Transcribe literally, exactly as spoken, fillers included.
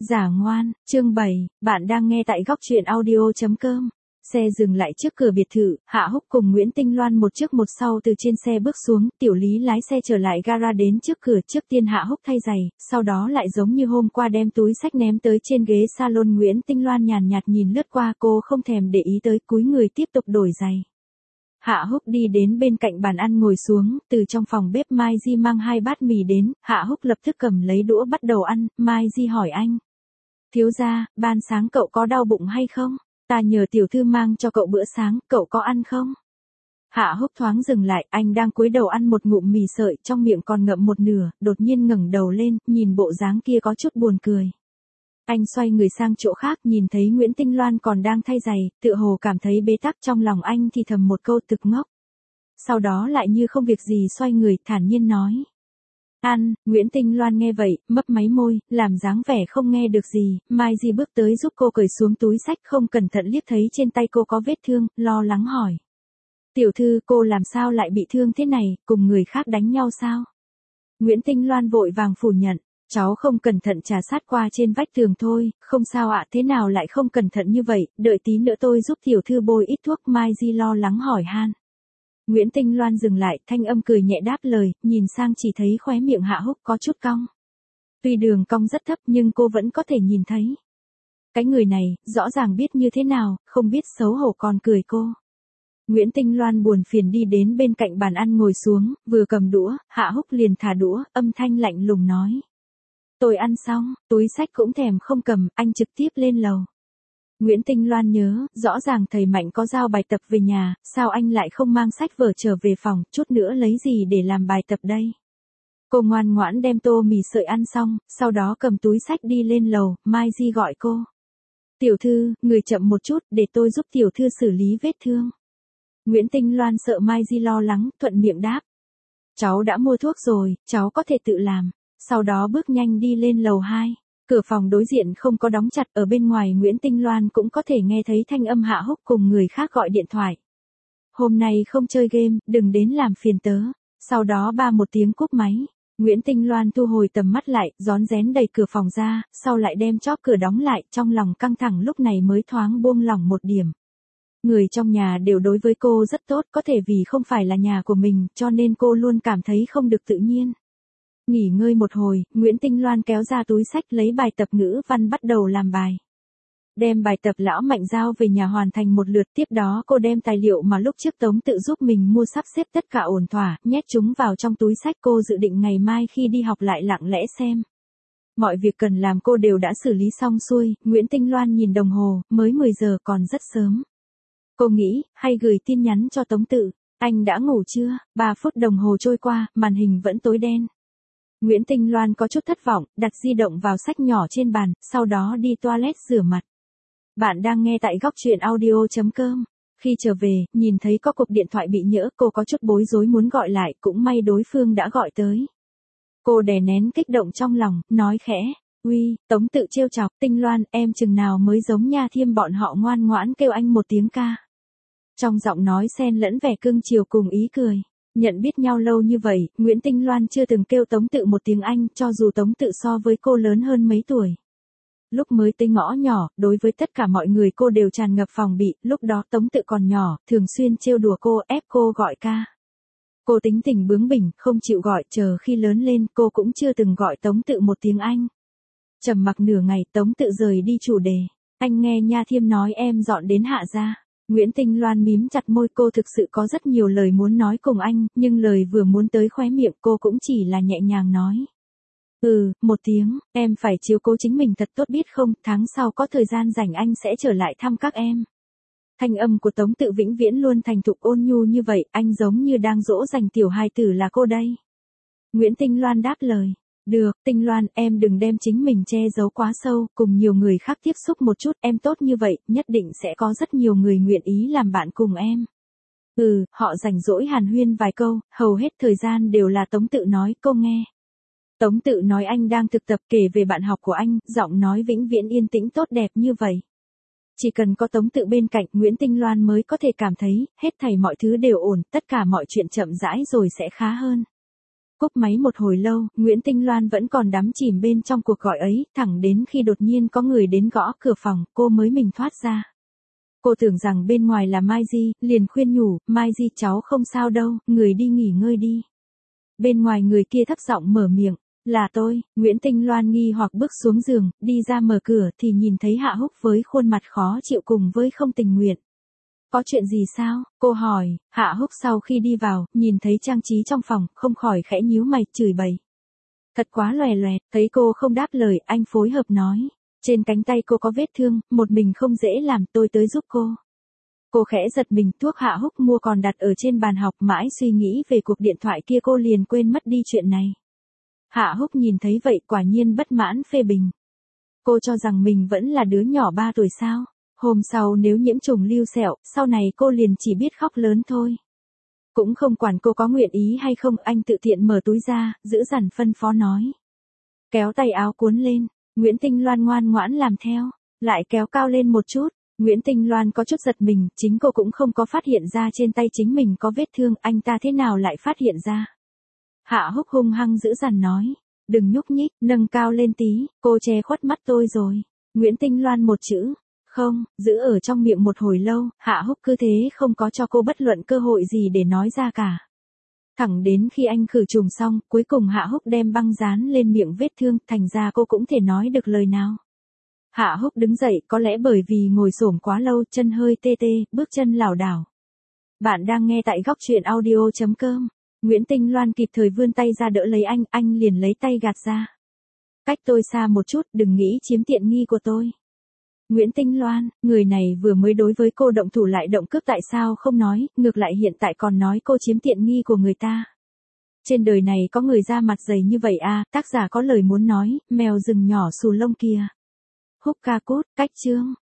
Giả ngoan, chương bảy, bạn đang nghe tại góc truyện audio chấm com. Xe dừng lại trước cửa biệt thự, Hạ Húc cùng Nguyễn Tinh Loan một trước một sau từ trên xe bước xuống, Tiểu Lý lái xe trở lại gara đến trước cửa, trước tiên Hạ Húc thay giày, sau đó lại giống như hôm qua đem túi xách ném tới trên ghế salon. Nguyễn Tinh Loan nhàn nhạt nhìn lướt qua, cô không thèm để ý tới, cúi người tiếp tục đổi giày. Hạ Húc đi đến bên cạnh bàn ăn ngồi xuống, từ trong phòng bếp Mai Di mang hai bát mì đến, Hạ Húc lập tức cầm lấy đũa bắt đầu ăn. Mai Di hỏi anh: thiếu gia, ban sáng cậu có đau bụng hay không? Ta nhờ tiểu thư mang cho cậu bữa sáng, cậu có ăn không? Hạ Húc thoáng dừng lại, anh đang cúi đầu ăn một ngụm mì sợi, trong miệng còn ngậm một nửa, đột nhiên ngẩng đầu lên, nhìn bộ dáng kia có chút buồn cười. Anh xoay người sang chỗ khác, nhìn thấy Nguyễn Tinh Loan còn đang thay giày, tựa hồ cảm thấy bế tắc, trong lòng anh thì thầm một câu thực ngốc. Sau đó lại như không việc gì xoay người, thản nhiên nói: ăn. Nguyễn Tinh Loan nghe vậy, mấp máy môi, làm dáng vẻ không nghe được gì. Mai Di bước tới giúp cô cởi xuống túi xách, không cẩn thận liếc thấy trên tay cô có vết thương, lo lắng hỏi: tiểu thư, cô làm sao lại bị thương thế này, cùng người khác đánh nhau sao? Nguyễn Tinh Loan vội vàng phủ nhận: cháu không cẩn thận trà sát qua trên vách tường thôi, không sao ạ. Thế nào lại không cẩn thận như vậy, đợi tí nữa tôi giúp tiểu thư bôi ít thuốc. Mai Di lo lắng hỏi han. Nguyễn Tinh Loan dừng lại, thanh âm cười nhẹ đáp lời, nhìn sang chỉ thấy khóe miệng Hạ Húc có chút cong. Tuy đường cong rất thấp nhưng cô vẫn có thể nhìn thấy. Cái người này, rõ ràng biết như thế nào, không biết xấu hổ còn cười cô. Nguyễn Tinh Loan buồn phiền đi đến bên cạnh bàn ăn ngồi xuống, vừa cầm đũa, Hạ Húc liền thả đũa, âm thanh lạnh lùng nói: tôi ăn xong, túi xách cũng thèm không cầm, anh trực tiếp lên lầu. Nguyễn Tinh Loan nhớ, rõ ràng thầy Mạnh có giao bài tập về nhà, sao anh lại không mang sách vở trở về phòng, chút nữa lấy gì để làm bài tập đây? Cô ngoan ngoãn đem tô mì sợi ăn xong, sau đó cầm túi xách đi lên lầu. Mai Di gọi cô: tiểu thư, người chậm một chút, để tôi giúp tiểu thư xử lý vết thương. Nguyễn Tinh Loan sợ Mai Di lo lắng, thuận miệng đáp: cháu đã mua thuốc rồi, cháu có thể tự làm. Sau đó bước nhanh đi lên lầu hai. Cửa phòng đối diện không có đóng chặt, ở bên ngoài Nguyễn Tinh Loan cũng có thể nghe thấy thanh âm Hạ Húc cùng người khác gọi điện thoại. Hôm nay không chơi game, đừng đến làm phiền tớ. Sau đó ba một tiếng cúp máy. Nguyễn Tinh Loan thu hồi tầm mắt lại, rón rén đẩy cửa phòng ra, sau lại đem chóp cửa đóng lại, trong lòng căng thẳng lúc này mới thoáng buông lỏng một điểm. Người trong nhà đều đối với cô rất tốt, có thể vì không phải là nhà của mình, cho nên cô luôn cảm thấy không được tự nhiên. Nghỉ ngơi một hồi, Nguyễn Tinh Loan kéo ra túi xách lấy bài tập ngữ văn bắt đầu làm bài. Đem bài tập lão Mạnh giao về nhà hoàn thành một lượt, tiếp đó cô đem tài liệu mà lúc trước Tống Tự giúp mình mua sắp xếp tất cả ổn thỏa, nhét chúng vào trong túi xách. Cô dự định ngày mai khi đi học lại lặng lẽ xem. Mọi việc cần làm cô đều đã xử lý xong xuôi. Nguyễn Tinh Loan nhìn đồng hồ, mới mười giờ, còn rất sớm. Cô nghĩ, hay gửi tin nhắn cho Tống Tự. Anh đã ngủ chưa? ba phút đồng hồ trôi qua, màn hình vẫn tối đen. Nguyễn Tinh Loan có chút thất vọng, đặt di động vào sách nhỏ trên bàn, sau đó đi toilet rửa mặt. Bạn đang nghe tại góc truyện audio chấm com. Khi trở về, nhìn thấy có cuộc điện thoại bị nhỡ, cô có chút bối rối muốn gọi lại, cũng may đối phương đã gọi tới. Cô đè nén kích động trong lòng, nói khẽ: uy, Tống Tự trêu chọc: Tinh Loan, em chừng nào mới giống Nha Thiêm bọn họ ngoan ngoãn kêu anh một tiếng ca. Trong giọng nói xen lẫn vẻ cưng chiều cùng ý cười. Nhận biết nhau lâu như vậy, Nguyễn Tinh Loan chưa từng kêu Tống Tự một tiếng anh, cho dù Tống Tự so với cô lớn hơn mấy tuổi. Lúc mới tới ngõ nhỏ, đối với tất cả mọi người cô đều tràn ngập phòng bị, lúc đó Tống Tự còn nhỏ, thường xuyên trêu đùa cô, ép cô gọi ca. Cô tính tình bướng bỉnh, không chịu gọi, chờ khi lớn lên, cô cũng chưa từng gọi Tống Tự một tiếng anh. Trầm mặc nửa ngày, Tống Tự rời đi chủ đề: anh nghe Nha Thiêm nói em dọn đến Hạ gia. Nguyễn Tinh Loan mím chặt môi, cô thực sự có rất nhiều lời muốn nói cùng anh, nhưng lời vừa muốn tới khóe miệng cô cũng chỉ là nhẹ nhàng nói: ừ, một tiếng, em phải chiếu cố chính mình thật tốt biết không, tháng sau có thời gian rảnh anh sẽ trở lại thăm các em. Thanh âm của Tống Tự vĩnh viễn luôn thành thục ôn nhu như vậy, anh giống như đang dỗ dành tiểu hài tử là cô đây. Nguyễn Tinh Loan đáp lời: được, Tinh Loan, em đừng đem chính mình che giấu quá sâu, cùng nhiều người khác tiếp xúc một chút, em tốt như vậy, nhất định sẽ có rất nhiều người nguyện ý làm bạn cùng em. Ừ, họ rảnh rỗi hàn huyên vài câu, hầu hết thời gian đều là Tống Tự nói, cô nghe. Tống Tự nói anh đang thực tập, kể về bạn học của anh, giọng nói vĩnh viễn yên tĩnh tốt đẹp như vậy. Chỉ cần có Tống Tự bên cạnh, Nguyễn Tinh Loan mới có thể cảm thấy, hết thảy mọi thứ đều ổn, tất cả mọi chuyện chậm rãi rồi sẽ khá hơn. Cúp máy một hồi lâu, Nguyễn Tinh Loan vẫn còn đắm chìm bên trong cuộc gọi ấy, thẳng đến khi đột nhiên có người đến gõ cửa phòng, cô mới mình thoát ra. Cô tưởng rằng bên ngoài là Mai Di, liền khuyên nhủ, Mai Di cháu không sao đâu, người đi nghỉ ngơi đi. Bên ngoài người kia thấp giọng mở miệng, là tôi. Nguyễn Tinh Loan nghi hoặc bước xuống giường, đi ra mở cửa thì nhìn thấy Hạ Húc với khuôn mặt khó chịu cùng với không tình nguyện. Có chuyện gì sao? Cô hỏi. Hạ Húc sau khi đi vào, nhìn thấy trang trí trong phòng, không khỏi khẽ nhíu mày, chửi bậy. Thật quá lòe loẹt. Thấy cô không đáp lời, anh phối hợp nói. Trên cánh tay cô có vết thương, một mình không dễ làm, tôi tới giúp cô. Cô khẽ giật mình, thuốc Hạ Húc mua còn đặt ở trên bàn học, mãi suy nghĩ về cuộc điện thoại kia cô liền quên mất đi chuyện này. Hạ Húc nhìn thấy vậy quả nhiên bất mãn phê bình. Cô cho rằng mình vẫn là đứa nhỏ ba tuổi sao? Hôm sau nếu nhiễm trùng lưu sẹo, sau này cô liền chỉ biết khóc lớn thôi. Cũng không quản cô có nguyện ý hay không, anh tự tiện mở túi ra, giữ dằn phân phó nói. Kéo tay áo cuốn lên, Nguyễn Tinh Loan ngoan ngoãn làm theo, lại kéo cao lên một chút. Nguyễn Tinh Loan có chút giật mình, chính cô cũng không có phát hiện ra trên tay chính mình có vết thương, anh ta thế nào lại phát hiện ra. Hạ Húc hung hăng giữ dằn nói, đừng nhúc nhích, nâng cao lên tí, cô che khuất mắt tôi rồi. Nguyễn Tinh Loan một chữ, không, giữ ở trong miệng một hồi lâu, Hạ Húc cứ thế không có cho cô bất luận cơ hội gì để nói ra cả. Thẳng đến khi anh khử trùng xong, cuối cùng Hạ Húc đem băng dán lên miệng vết thương, thành ra cô cũng thể nói được lời nào. Hạ Húc đứng dậy, có lẽ bởi vì ngồi xổm quá lâu, chân hơi tê tê, bước chân lảo đảo. Bạn đang nghe tại góc truyện audio chấm com. Nguyễn Tinh Loan kịp thời vươn tay ra đỡ lấy anh, anh liền lấy tay gạt ra. Cách tôi xa một chút, đừng nghĩ chiếm tiện nghi của tôi. Nguyễn Tinh Loan, người này vừa mới đối với cô động thủ lại động cướp, tại sao không nói, ngược lại hiện tại còn nói cô chiếm tiện nghi của người ta. Trên đời này có người da mặt dày như vậy à, tác giả có lời muốn nói, mèo rừng nhỏ xù lông kia. Húc ca cút, cách chương.